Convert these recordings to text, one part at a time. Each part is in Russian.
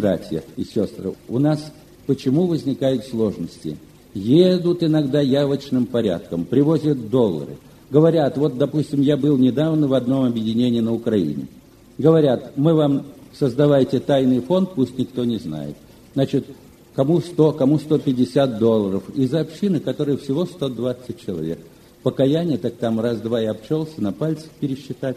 братья и сестры, у нас почему возникают сложности? Едут иногда явочным порядком, привозят доллары. Говорят, вот, допустим, я был недавно в одном объединении на Украине. Говорят, мы вам создавайте тайный фонд, пусть никто не знает. Значит, кому 100, кому 150 долларов. Из общины, которой всего 120 человек. Покаяние, так там раз-два и обчелся, на пальцах пересчитать.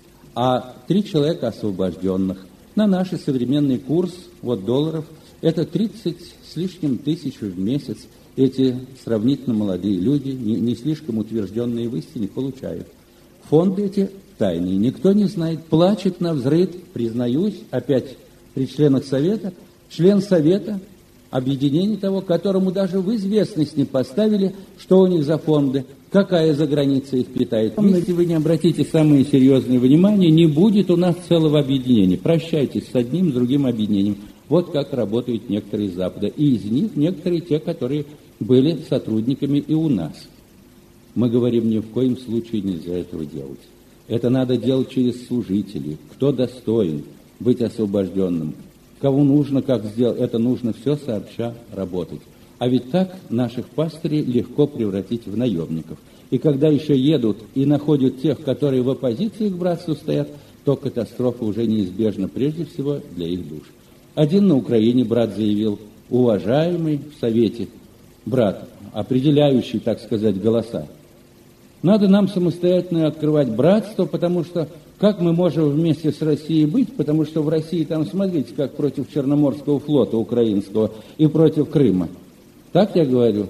А 3 человека освобожденных. На наш современный курс, вот долларов, это 30 с лишним тысяч в месяц. Эти сравнительно молодые люди, не слишком утвержденные в истине, получают. Фонды эти тайные, никто не знает, плачет навзрыд, признаюсь, опять при членах совета, член совета, объединение того, которому даже в известность не поставили, что у них за фонды, какая за граница их питает. Если вы не обратите самое серьезное внимание, не будет у нас целого объединения. Прощайтесь с одним, с другим объединением. Вот как работают некоторые из Запада. И из них некоторые те, которые были сотрудниками и у нас. Мы говорим, ни в коем случае нельзя этого делать. Это надо делать через служителей. Кто достоин быть освобожденным, кого нужно, как сделать, это нужно все сообща работать. А ведь так наших пастырей легко превратить в наемников. И когда еще едут и находят тех, которые в оппозиции к братству стоят, то катастрофа уже неизбежна прежде всего для их душ. Один на Украине брат заявил, уважаемый в Совете брат, определяющий, так сказать, голоса, надо нам самостоятельно открывать братство, потому что как мы можем вместе с Россией быть, потому что в России там, смотрите, как против Черноморского флота украинского и против Крыма. Так я говорю?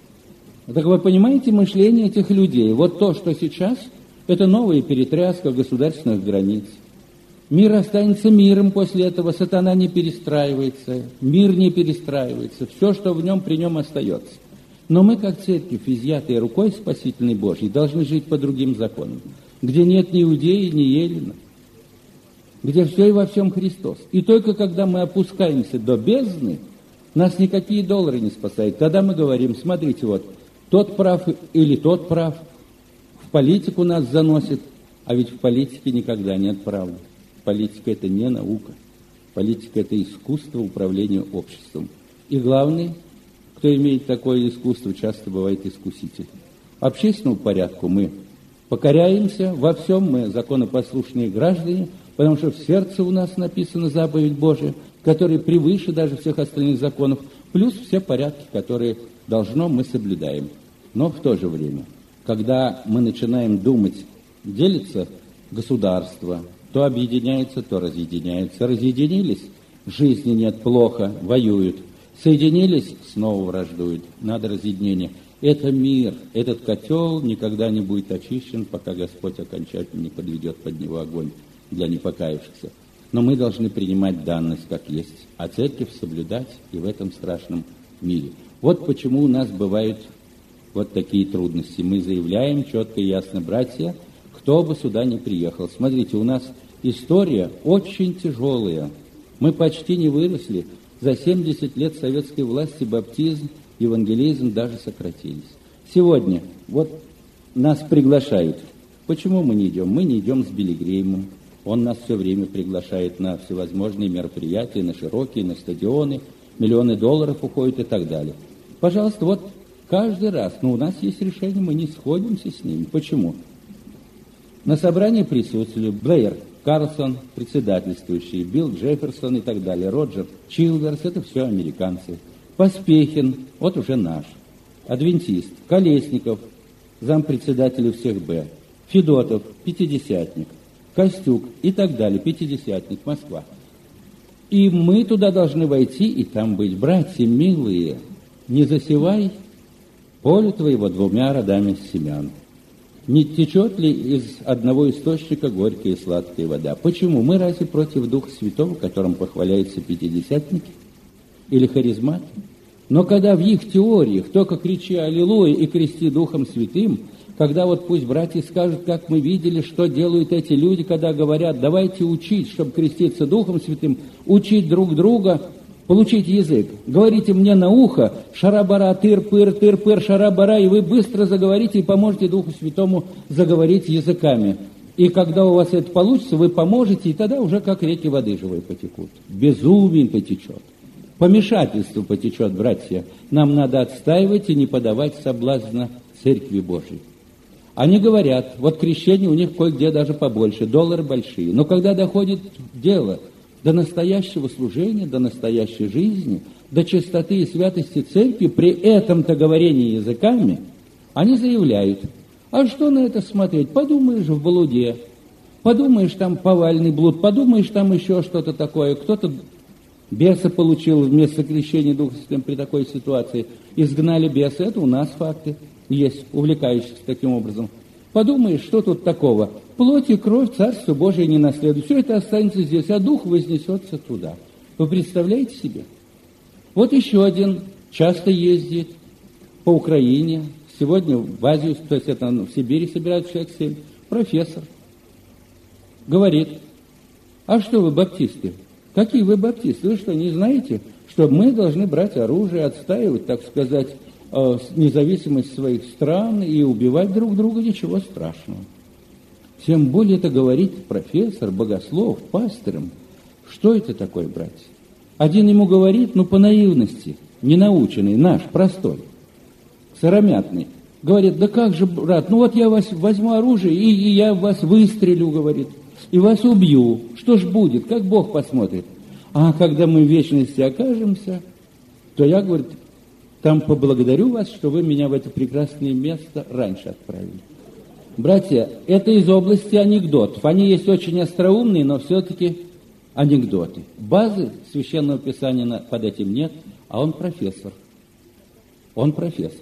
Так вы понимаете мышление этих людей? Вот то, что сейчас, это новая перетряска государственных границ. Мир останется миром после этого, сатана не перестраивается, мир не перестраивается, все, что в нем, при нем остается. Но мы, как церковь, изъятые рукой спасительной Божьей, должны жить по другим законам, где нет ни иудеи, ни еллина, где все и во всем Христос. И только когда мы опускаемся до бездны, нас никакие доллары не спасают. Тогда мы говорим, смотрите, вот, тот прав или тот прав, в политику нас заносит, а ведь в политике никогда нет правды. Политика – это не наука. Политика – это искусство управления обществом. И главный, кто имеет такое искусство, часто бывает искуситель. Общественному порядку мы покоряемся, во всем мы законопослушные граждане, потому что в сердце у нас написана заповедь Божия, которая превыше даже всех остальных законов, плюс все порядки, которые должно мы соблюдаем. Но в то же время, когда мы начинаем думать, делится государство, то объединяется, то разъединяется. Разъединились, жизни нет, плохо, воюют. Соединились, снова враждуют. Надо разъединение. Это мир, этот котел никогда не будет очищен, пока Господь окончательно не подведет под него огонь для непокаявшихся. Но мы должны принимать данность как есть, а церковь соблюдать и в этом страшном мире. Вот почему у нас бывают вот такие трудности. Мы заявляем четко и ясно, братья, кто бы сюда ни приехал. Смотрите, у нас история очень тяжелая. Мы почти не выросли. За 70 лет советской власти баптизм, евангелизм даже сократились. Сегодня вот нас приглашают. Почему мы не идем? Мы не идем с Билли Греймом. Он нас все время приглашает на всевозможные мероприятия, на широкие, на стадионы. Миллионы долларов уходят и так далее. Пожалуйста, вот каждый раз. Но у нас есть решение, мы не сходимся с ними. Почему? На собрании присутствовали Блэйр Карлсон, председательствующий, Билл Джефферсон и так далее, Роджер Чилверс, это все американцы. Поспехин, вот уже наш. Адвентист, Колесников, зампредседателя всех Б. Федотов, пятидесятник. Костюк и так далее, пятидесятник, Москва. И мы туда должны войти и там быть. Братья милые, не засевай поле твоего 2 родами семян. Не течет ли из одного источника горькая и сладкая вода? Почему? Мы разве против Духа Святого, которым похваляются пятидесятники или харизматы? Но когда в их теориях только кричи «Аллилуйя» и крести Духом Святым, когда вот пусть братья скажут, как мы видели, что делают эти люди, когда говорят, давайте учить, чтобы креститься Духом Святым, учить друг друга, получить язык. Говорите мне на ухо «шарабара, тыр-пыр, тыр-пыр, шарабара», и вы быстро заговорите и поможете Духу Святому заговорить языками. И когда у вас это получится, вы поможете, и тогда уже как реки воды живой потекут. Безумие потечет. Помешательство потечет, братья. Нам надо отстаивать и не подавать соблазна Церкви Божией. Они говорят, вот крещение у них кое-где даже побольше, доллары большие. Но когда доходит дело до настоящего служения, до настоящей жизни, до чистоты и святости Церкви, при этом-то говорении языками, они заявляют, а что на это смотреть? Подумаешь в блуде, подумаешь там повальный блуд, подумаешь там еще что-то такое. Кто-то беса получил вместо крещения Духа Святым при такой ситуации. Изгнали беса. Это у нас факты есть, увлекающихся таким образом. Подумаешь, что тут такого? Плоть и кровь Царство Божие не наследует. Все это останется здесь, а Дух вознесется туда. Вы представляете себе? Вот еще один часто ездит по Украине. Сегодня в Азию, то есть это в Сибири собирают человек 7, профессор. Говорит, а что вы баптисты? Какие вы баптисты? Вы что, не знаете, что мы должны брать оружие, отстаивать, так сказать, независимость своих стран и убивать друг друга? Ничего страшного. Тем более это говорит профессор, богослов, пастырем. Что это такое, братья? Один ему говорит, по наивности, ненаученный, наш, простой, сыромятный. Говорит, да как же, брат, вот я вас возьму оружие, и я вас выстрелю, говорит, и вас убью. Что ж будет, как Бог посмотрит? А когда мы в вечности окажемся, то я, говорит, там поблагодарю вас, что вы меня в это прекрасное место раньше отправили. Братья, это из области анекдотов. Они есть очень остроумные, но все-таки анекдоты. Базы Священного Писания под этим нет, а он профессор. Он профессор.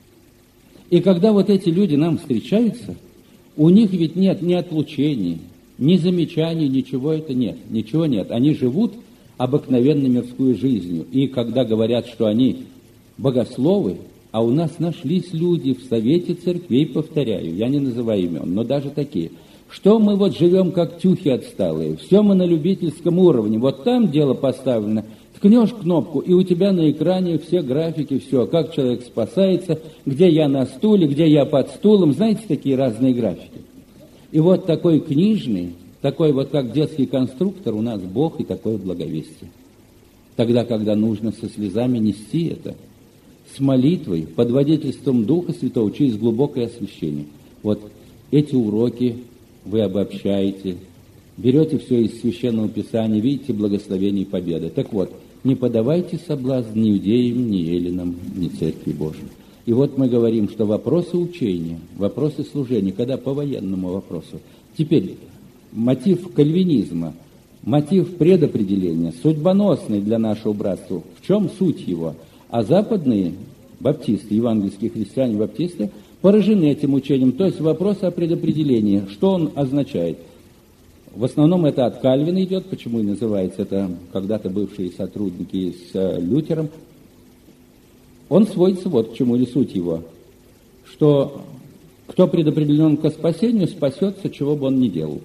И когда вот эти люди нам встречаются, у них ведь нет ни отлучений, ни замечаний, ничего это нет. Ничего нет. Они живут обыкновенной мирской жизнью. И когда говорят, что они богословы, а у нас нашлись люди в Совете Церквей, повторяю, я не называю имен, но даже такие, что мы вот живем как тюхи отсталые, все мы на любительском уровне, вот там дело поставлено, ткнешь кнопку, и у тебя на экране все графики, все, как человек спасается, где я на стуле, где я под стулом, знаете, такие разные графики. И вот такой книжный, такой вот как детский конструктор у нас Бог и такое благовестие. Тогда, когда нужно со слезами нести это, с молитвой, под водительством Духа Святого, через глубокое освящение. Вот эти уроки вы обобщаете, берете все из Священного Писания, видите благословение и победы. Так вот, не подавайте соблазн ни иудеям, ни эллинам, ни Церкви Божией. И вот мы говорим, что вопросы учения, вопросы служения, когда по военному вопросу. Теперь мотив кальвинизма, мотив предопределения, судьбоносный для нашего братства. В чем суть его? А западные баптисты, евангельские христиане-баптисты, поражены этим учением. То есть вопрос о предопределении. Что он означает? В основном это от Кальвина идет, почему и называется это когда-то бывшие сотрудники с Лютером. Он сводится вот к чему, или суть его, что кто предопределен ко спасению, спасется, чего бы он ни делал.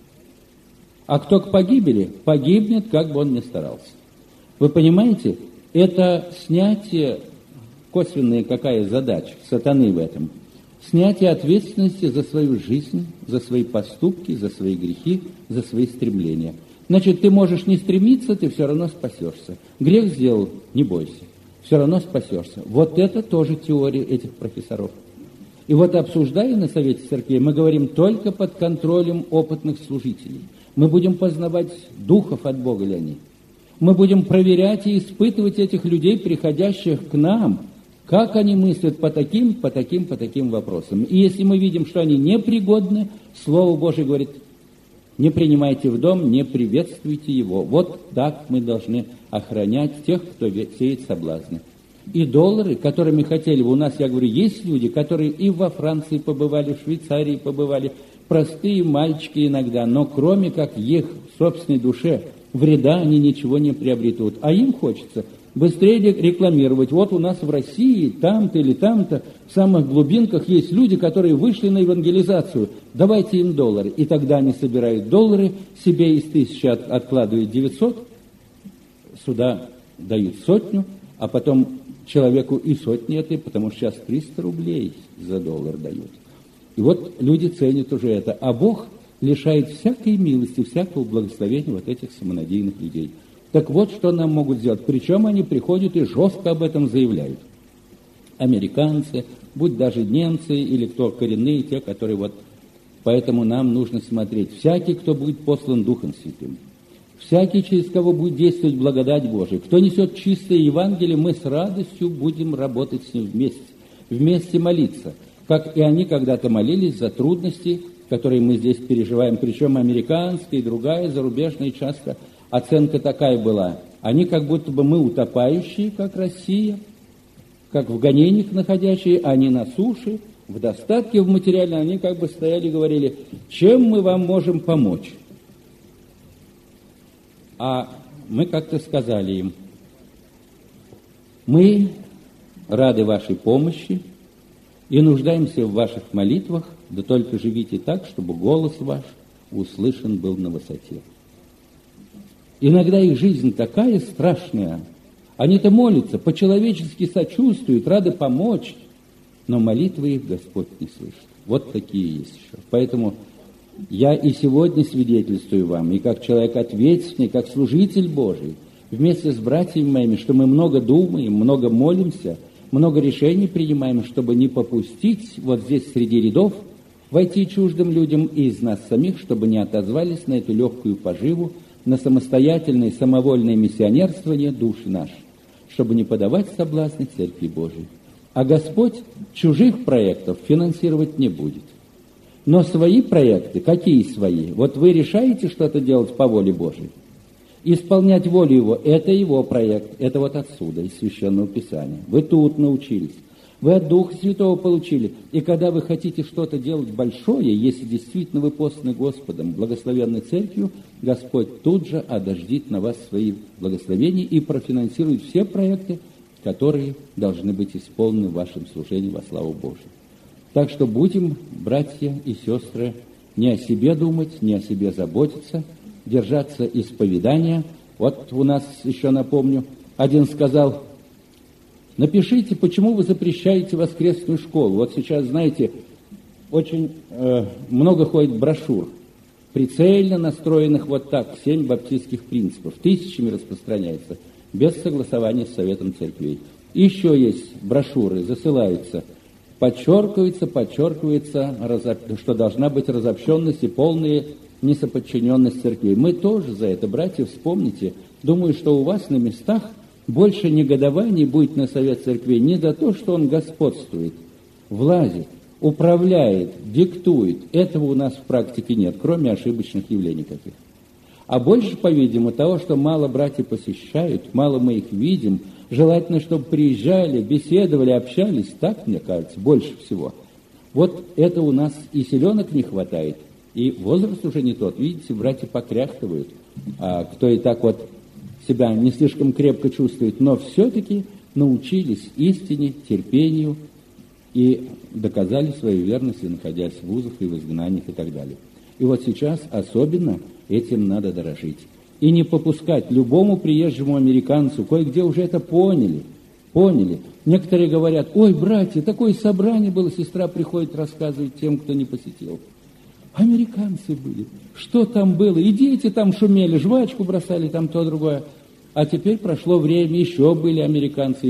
А кто к погибели, погибнет, как бы он ни старался. Вы понимаете, это снятие, косвенная какая задача сатаны в этом, снятие ответственности за свою жизнь, за свои поступки, за свои грехи, за свои стремления. Значит, ты можешь не стремиться, ты все равно спасешься. Грех сделал, не бойся, все равно спасешься. Вот это тоже теория этих профессоров. И вот обсуждая на Совете Церквей, мы говорим только под контролем опытных служителей. Мы будем познавать духов от Бога ли они. Мы будем проверять и испытывать этих людей, приходящих к нам, как они мыслят по таким вопросам. И если мы видим, что они непригодны, Слово Божие говорит, не принимайте в дом, не приветствуйте его. Вот так мы должны охранять тех, кто сеет соблазны. И доллары, которыми хотели бы, у нас, я говорю, есть люди, которые и во Франции побывали, в Швейцарии побывали, простые мальчики иногда, но кроме как их собственной душе вреда они ничего не приобретут. А им хочется быстрее рекламировать. Вот у нас в России, там-то или там-то, в самых глубинках есть люди, которые вышли на евангелизацию. Давайте им доллары. И тогда они собирают доллары, себе из 1000 откладывают 900, сюда дают 100, а потом человеку и сотни этой, потому что сейчас 300 рублей за доллар дают. И вот люди ценят уже это. А Бог лишает всякой милости, всякого благословения вот этих самонадеянных людей. Так вот, что нам могут сделать. Причем они приходят и жестко об этом заявляют. Американцы, будь даже немцы или кто коренные, те, которые вот... Поэтому нам нужно смотреть. Всякий, кто будет послан Духом Святым, всякий, через кого будет действовать благодать Божия, кто несет чистое Евангелие, мы с радостью будем работать с ним вместе молиться, как и они когда-то молились за трудности, которые мы здесь переживаем, причем американская и другая, зарубежная часто оценка такая была. Они как будто бы мы утопающие, как Россия, как в гонениях находящие, они на суше, в достатке в материальном, они как бы стояли и говорили, чем мы вам можем помочь? А мы как-то сказали им, мы рады вашей помощи и нуждаемся в ваших молитвах, да только живите так, чтобы голос ваш услышан был на высоте. Иногда их жизнь такая страшная, они-то молятся, по-человечески сочувствуют, рады помочь, но молитвы их Господь не слышит. Вот такие есть еще. Поэтому я и сегодня свидетельствую вам, и как человек ответственный, как служитель Божий, вместе с братьями моими, что мы много думаем, много молимся, много решений принимаем, чтобы не попустить вот здесь среди рядов войти чуждым людям и из нас самих, чтобы не отозвались на эту легкую поживу, на самостоятельное, самовольное миссионерствование души нашей, чтобы не подавать соблазны Церкви Божией. А Господь чужих проектов финансировать не будет. Но свои проекты, какие свои? Вот вы решаете что-то делать по воле Божией. Исполнять волю Его – это Его проект, это вот отсюда, из Священного Писания. Вы тут научились, вы от Духа Святого получили. И когда вы хотите что-то делать большое, если действительно вы посланы Господом, благословенной Церковью, Господь тут же одождит на вас свои благословения и профинансирует все проекты, которые должны быть исполнены в вашем служении во славу Божию. Так что будем, братья и сестры, не о себе думать, не о себе заботиться, держаться исповедания. Вот у нас еще, напомню, один сказал, напишите, почему вы запрещаете воскресную школу. Вот сейчас, знаете, очень много ходит брошюр, прицельно настроенных вот так, 7 баптистских принципов, тысячами распространяется, без согласования с Советом Церквей. Еще есть брошюры, засылаются, подчеркивается, что должна быть разобщенность и полная несоподчиненность церквей. Мы тоже за это, братья, вспомните. Думаю, что у вас на местах больше негодований будет на Совет Церквей не за то, что он господствует, влазит, управляет, диктует. Этого у нас в практике нет, кроме ошибочных явлений каких. А больше, по-видимому, того, что мало братья посещают, мало мы их видим, желательно, чтобы приезжали, беседовали, общались, так, мне кажется, больше всего. Вот это у нас и селенок не хватает, и возраст уже не тот. Видите, братья покряхтывают, а кто и так вот себя не слишком крепко чувствует, но все-таки научились истине, терпению и доказали свою верность, находясь в вузах и в изгнаниях и так далее. И вот сейчас особенно этим надо дорожить. И не попускать любому приезжему американцу, кое-где уже это поняли. Некоторые говорят, ой, братья, такое собрание было, сестра приходит, рассказывает тем, кто не посетил. Американцы были. Что там было? И дети там шумели, жвачку бросали, там то, другое. А теперь прошло время, еще были американцы.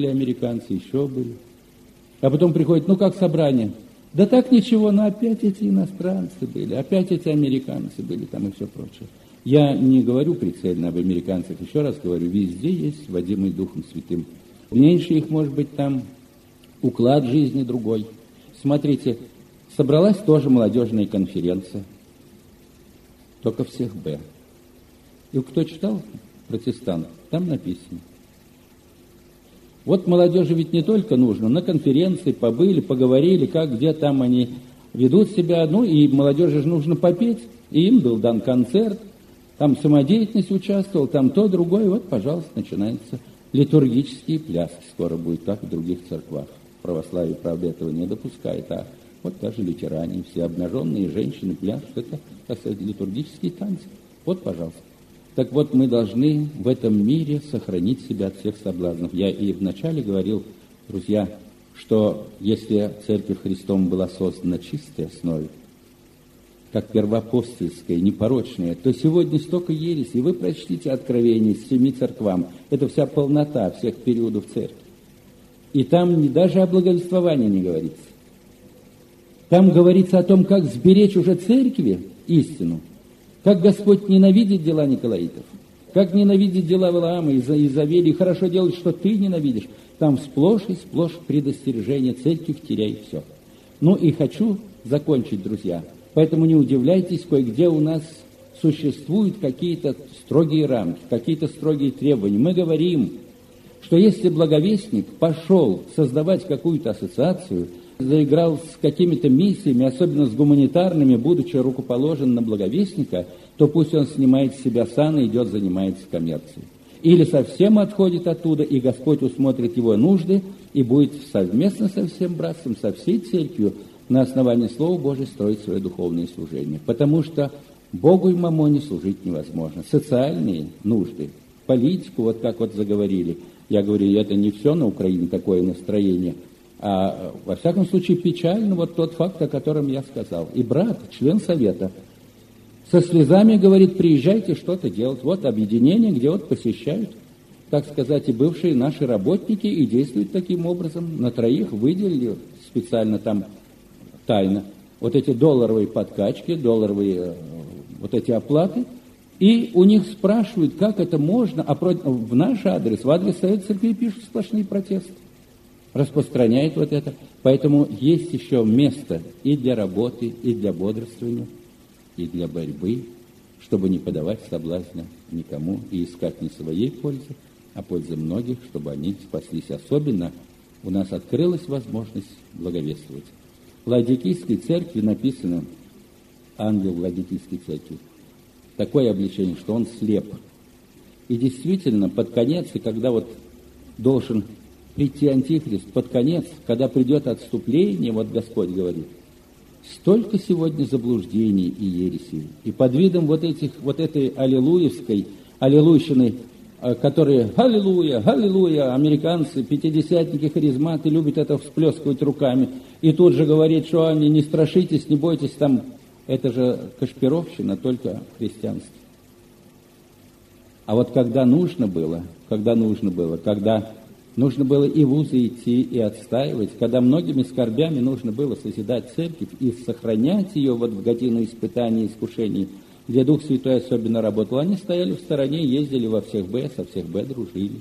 А потом приходит, ну как собрание? Да так ничего, но опять эти иностранцы были, опять эти американцы были там и все прочее. Я не говорю прицельно об американцах, еще раз говорю, везде есть водимый Духом Святым. Меньше их, может быть, там уклад жизни другой. Смотрите, собралась тоже молодежная конференция, только всех Б. И кто читал «Протестант», там написано. Вот молодежи ведь не только нужно, на конференции побыли, поговорили, как, где там они ведут себя, ну и молодежи же нужно попеть, и им был дан концерт, там самодеятельность участвовал, там то, другое, вот, пожалуйста, начинаются литургические пляски, скоро будет, как в других церквах. Православие, правда, этого не допускает, а вот даже лютеране, все обнаженные женщины пляшут, это, так сказать, литургические танцы. Вот, пожалуйста. Так вот, мы должны в этом мире сохранить себя от всех соблазнов. Я и вначале говорил, друзья, что если Церковь Христом была создана на чистой основе, как первоапостольская, непорочная, то сегодня столько ереси. Вы прочтите Откровение с 7 церквам. Это вся полнота всех периодов церкви. И там даже о благовествовании не говорится. Там говорится о том, как сберечь уже церкви истину, как Господь ненавидит дела Николаитов, как ненавидит дела Валаама и Изавели, и хорошо делает, что ты ненавидишь. Там сплошь и сплошь предостережение: церковь теряет все. Ну и хочу закончить, друзья. Поэтому не удивляйтесь, кое-где у нас существуют какие-то строгие рамки, какие-то строгие требования. Мы говорим, что если благовестник пошел создавать какую-то ассоциацию, заиграл с какими-то миссиями, особенно с гуманитарными, будучи рукоположен на благовестника, то пусть он снимает с себя сан и идет занимается коммерцией. Или совсем отходит оттуда, и Господь усмотрит его нужды, и будет совместно со всем братством, со всей церковью на основании Слова Божьего строить свое духовное служение. Потому что Богу и мамоне служить невозможно. Социальные нужды, политику, вот как вот заговорили. Я говорю, это не все на Украине такое настроение, а во всяком случае печально вот тот факт, о котором я сказал. И брат, член совета, со слезами говорит: приезжайте что-то делать. Вот объединение, где вот посещают, так сказать, и бывшие наши работники, и действуют таким образом. На 3 выделили специально там тайно вот эти долларовые подкачки, долларовые вот эти оплаты, и у них спрашивают, как это можно, а в наш адрес, в адрес Совета Церкви пишут сплошные протесты, распространяют вот это. Поэтому есть еще место и для работы, и для бодрствования, и для борьбы, чтобы не подавать соблазна никому и искать не своей пользы, а пользы многих, чтобы они спаслись. Особенно у нас открылась возможность благовествовать. В Ладикийской церкви написано, ангел Ладикийской церкви, такое обличение, что он слеп. И действительно, под конец, и когда вот должен прийти Антихрист, под конец, когда придет отступление, вот Господь говорит, столько сегодня заблуждений и ересей. И под видом вот этой аллилуевской, аллилуйщины, которые аллилуйя, аллилуйя, американцы, пятидесятники, харизматы любят это всплескивать руками. И тут же говорит, что они не страшитесь, не бойтесь, там, это же кашпировщина, только христианство. А вот когда нужно было, когда нужно было и в узы идти, и отстаивать, когда многими скорбями нужно было созидать церковь и сохранять ее вот в годину испытаний и искушений, где Дух Святой особенно работал, они стояли в стороне, ездили во всех Б, со всех Б дружили.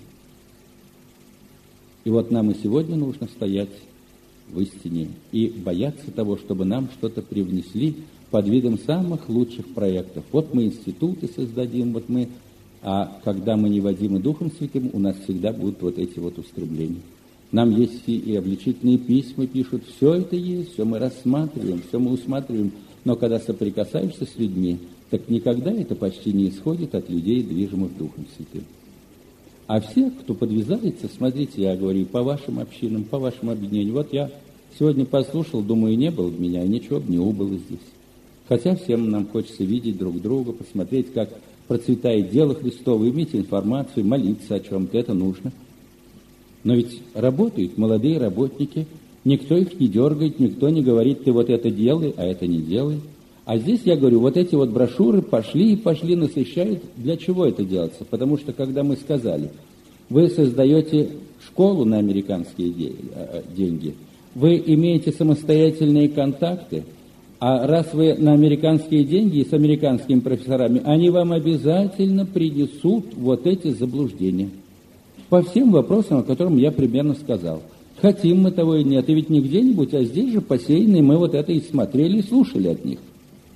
И вот нам и сегодня нужно стоять в истине и бояться того, чтобы нам что-то привнесли под видом самых лучших проектов. Вот мы институты создадим, а когда мы не водимы Духом Святым, у нас всегда будут вот эти вот устремления. Нам есть и обличительные письма пишут, все это есть, все мы рассматриваем, все мы усматриваем, но когда соприкасаешься с людьми, так никогда это почти не исходит от людей, движимых Духом Святым. А все, кто подвязается, смотрите, я говорю, по вашим общинам, по вашим объединениям. Вот я сегодня послушал, думаю, не было меня, и ничего бы не убыло здесь. Хотя всем нам хочется видеть друг друга, посмотреть, как процветает дело Христово, иметь информацию, молиться о чем-то, это нужно. Но ведь работают молодые работники, никто их не дергает, никто не говорит, ты вот это делай, а это не делай. А здесь, я говорю, вот эти вот брошюры пошли, насыщают. Для чего это делается? Потому что, когда мы сказали, вы создаете школу на американские деньги, вы имеете самостоятельные контакты, а раз вы на американские деньги и с американскими профессорами, они вам обязательно принесут вот эти заблуждения. По всем вопросам, о которых я примерно сказал. Хотим мы того и нет. И ведь не где-нибудь, а здесь же посеянные мы вот это и смотрели, и слушали от них.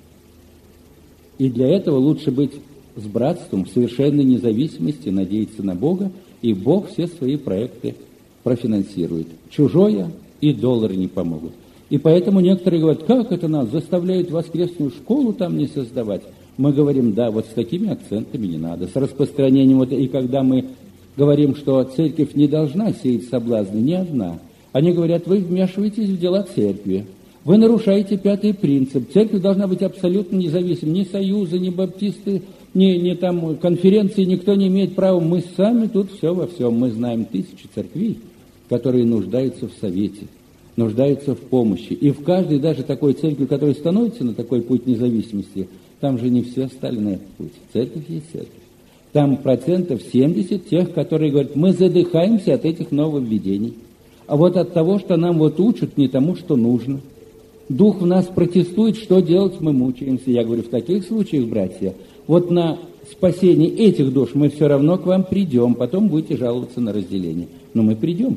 И для этого лучше быть с братством в совершенной независимости, надеяться на Бога, и Бог все свои проекты профинансирует. Чужое и доллары не помогут. И поэтому некоторые говорят, как это нас заставляют воскресную школу там не создавать? Мы говорим, да, вот с такими акцентами не надо, с распространением. И когда мы говорим, что церковь не должна сеять соблазны, ни одна, они говорят, вы вмешиваетесь в дела церкви. Вы нарушаете 5-й принцип. Церковь должна быть абсолютно независимой. Ни союзы, ни баптисты, ни там конференции, никто не имеет права. Мы сами тут все во всем. Мы знаем 1000 церквей, которые нуждаются в совете. нуждаются в помощи. И в каждой даже такой церкви, которая становится на такой путь независимости, там же не все стали на этот путь. Церковь есть церковь. Там 70% тех, которые говорят, мы задыхаемся от этих нововведений. А вот от того, что нам вот учат не тому, что нужно. Дух в нас протестует, что делать, мы мучаемся. Я говорю, в таких случаях, братья, вот на спасение этих душ мы все равно к вам придем, потом будете жаловаться на разделение. Но мы придем.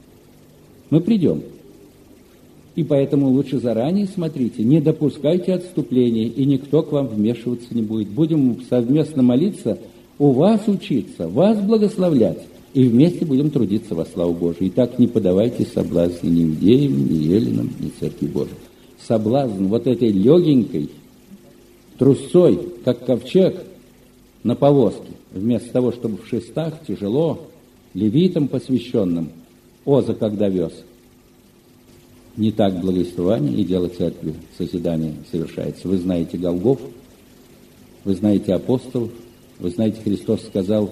Мы придем. И поэтому лучше заранее смотрите, не допускайте отступления, и никто к вам вмешиваться не будет. Будем совместно молиться, у вас учиться, вас благословлять, и вместе будем трудиться во славу Божию. И так не подавайте соблазны ни иудеям, ни эллинам, ни Церкви Божией. Соблазн вот этой легенькой трусцой, как ковчег на повозке, вместо того, чтобы в шестах тяжело, левитам посвященным, Оза когда вез. Не так благовествование и дело церкви, созидание совершается. Вы знаете Голгоф, вы знаете апостолов, вы знаете, Христос сказал,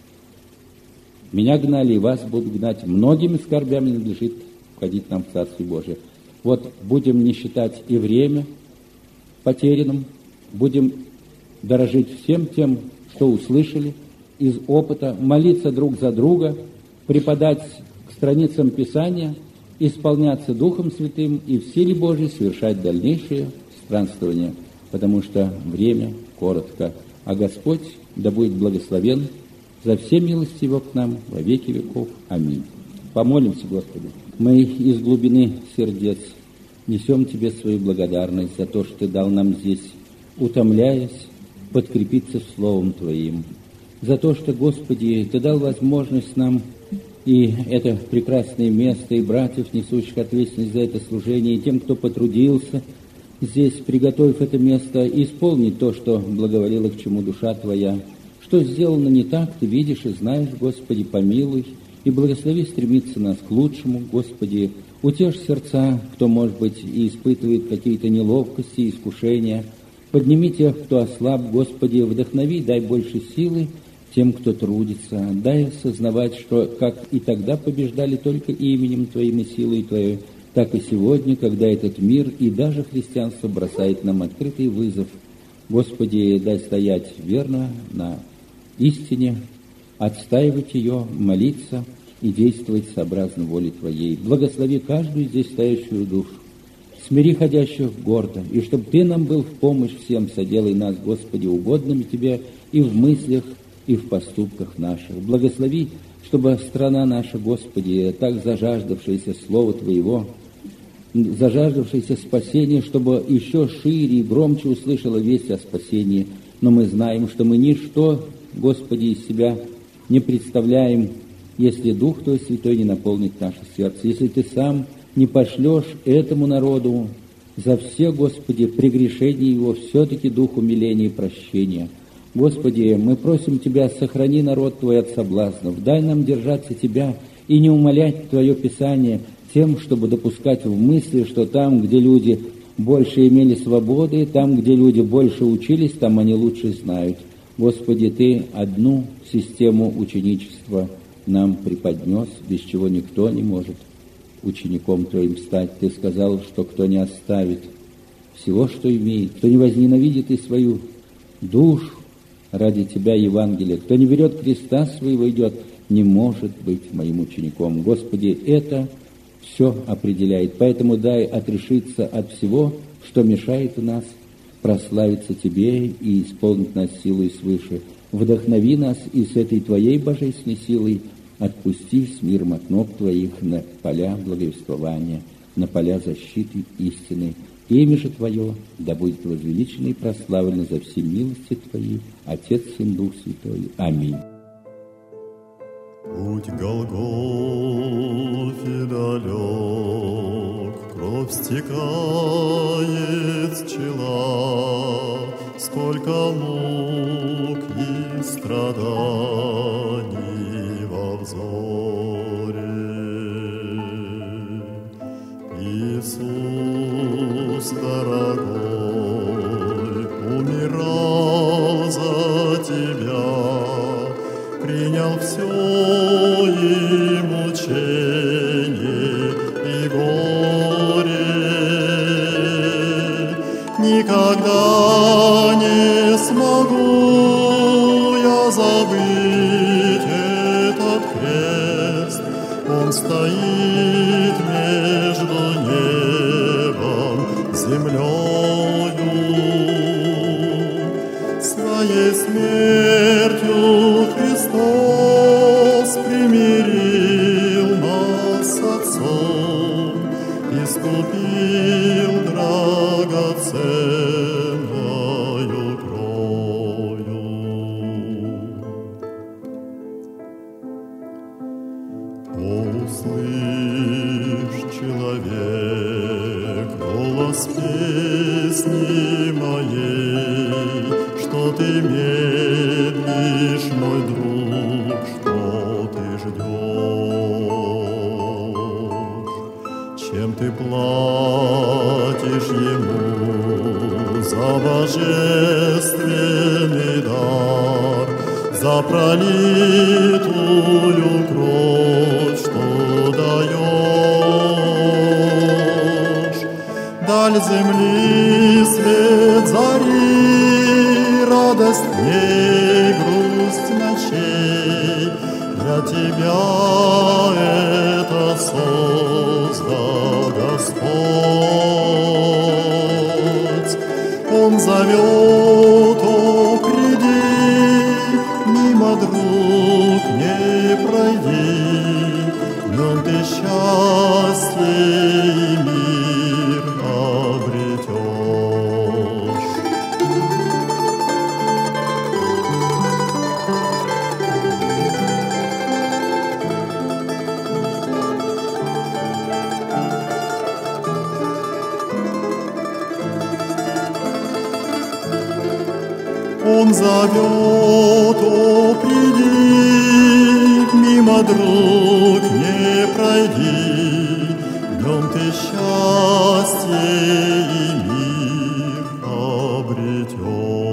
«Меня гнали, и вас будут гнать, многими скорбями надлежит входить нам в Царствие Божие». Вот будем не считать и время потерянным, будем дорожить всем тем, что услышали из опыта, молиться друг за друга, преподать к страницам Писания, исполняться Духом Святым и в силе Божией совершать дальнейшее странствование, потому что время коротко, а Господь да будет благословен за все милости Его к нам во веки веков. Аминь. Помолимся, Господи. Мы из глубины сердец несем Тебе свою благодарность за то, что Ты дал нам здесь, утомляясь, подкрепиться Словом Твоим. За то, что, Господи, Ты дал возможность нам и это прекрасное место, и братьев, несущих ответственность за это служение, и тем, кто потрудился здесь, приготовив это место, исполнить то, что благоволила к чему душа Твоя. Что сделано не так, Ты видишь и знаешь, Господи, помилуй, и благослови стремиться нас к лучшему, Господи, утешь сердца, кто, может быть, и испытывает какие-то неловкости, искушения, подними тех, кто ослаб, Господи, вдохнови, дай больше силы тем, кто трудится, дай осознавать, что, как и тогда побеждали только именем Твоим и силой Твоей, так и сегодня, когда этот мир и даже христианство бросает нам открытый вызов. Господи, дай стоять верно на истине, отстаивать ее, молиться и действовать сообразно воле Твоей. Благослови каждую здесь стоящую душу, смири ходящих гордо, и чтобы Ты нам был в помощь всем, соделай нас, Господи, угодными Тебе и в мыслях, и в поступках наших. Благослови, чтобы страна наша, Господи, так зажаждавшаяся Слова Твоего, зажаждавшаяся спасения, чтобы еще шире и громче услышала весть о спасении. Но мы знаем, что мы ничто, Господи, из себя не представляем, если Дух Твой Святой не наполнит наше сердце, если Ты сам не пошлешь этому народу за все, Господи, прегрешения его, все-таки дух умиления и прощения. Господи, мы просим Тебя, сохрани народ Твой от соблазнов, дай нам держаться Тебя и не умалять Твое Писание тем, чтобы допускать в мысли, что там, где люди больше имели свободы, там, где люди больше учились, там они лучше знают. Господи, Ты одну систему ученичества нам преподнес, без чего никто не может учеником Твоим стать. Ты сказал, что кто не оставит всего, что имеет, кто не возненавидит и свою душу ради Тебя, Евангелия, кто не берет креста своего, идет, не может быть моим учеником. Господи, это все определяет. Поэтому дай отрешиться от всего, что мешает нас прославиться Тебе и исполнить нас силой свыше. Вдохнови нас и с этой Твоей божественной силой отпусти с миром от ног Твоих на поля благовествования, на поля защиты истины. Имя же Твое да будет возвеличено и прославлено за все милости Твои, Отец, Сын, Дух Святой. Аминь. Путь к Голгофе далек, кровь стекает с чела, сколько мук и страданий во взоре. Иисус дорогой умирал за Тебя, принял все и мучение, и голод. забыть этот крест. Он стоит между небом и землею. Своей смертью Христос примирил нас с Отцом, искупил драгоценною кровью. Услышь, человек, голос песни моей, что ты медлишь, мой друг, что ты ждешь? Чем ты платишь ему за божественный дар, за пролитую кровь, что даешь? Даль земли, свет зари, радость дней, грусть ночей, для тебя это создал Господь. Он зовет, о, приди, мимо, друг, не пройди, в нем ты счастье и мир обретешь. Он зовет, о, приди, мимо, друг, не пройди, в нем ты счастье и мир обретешь.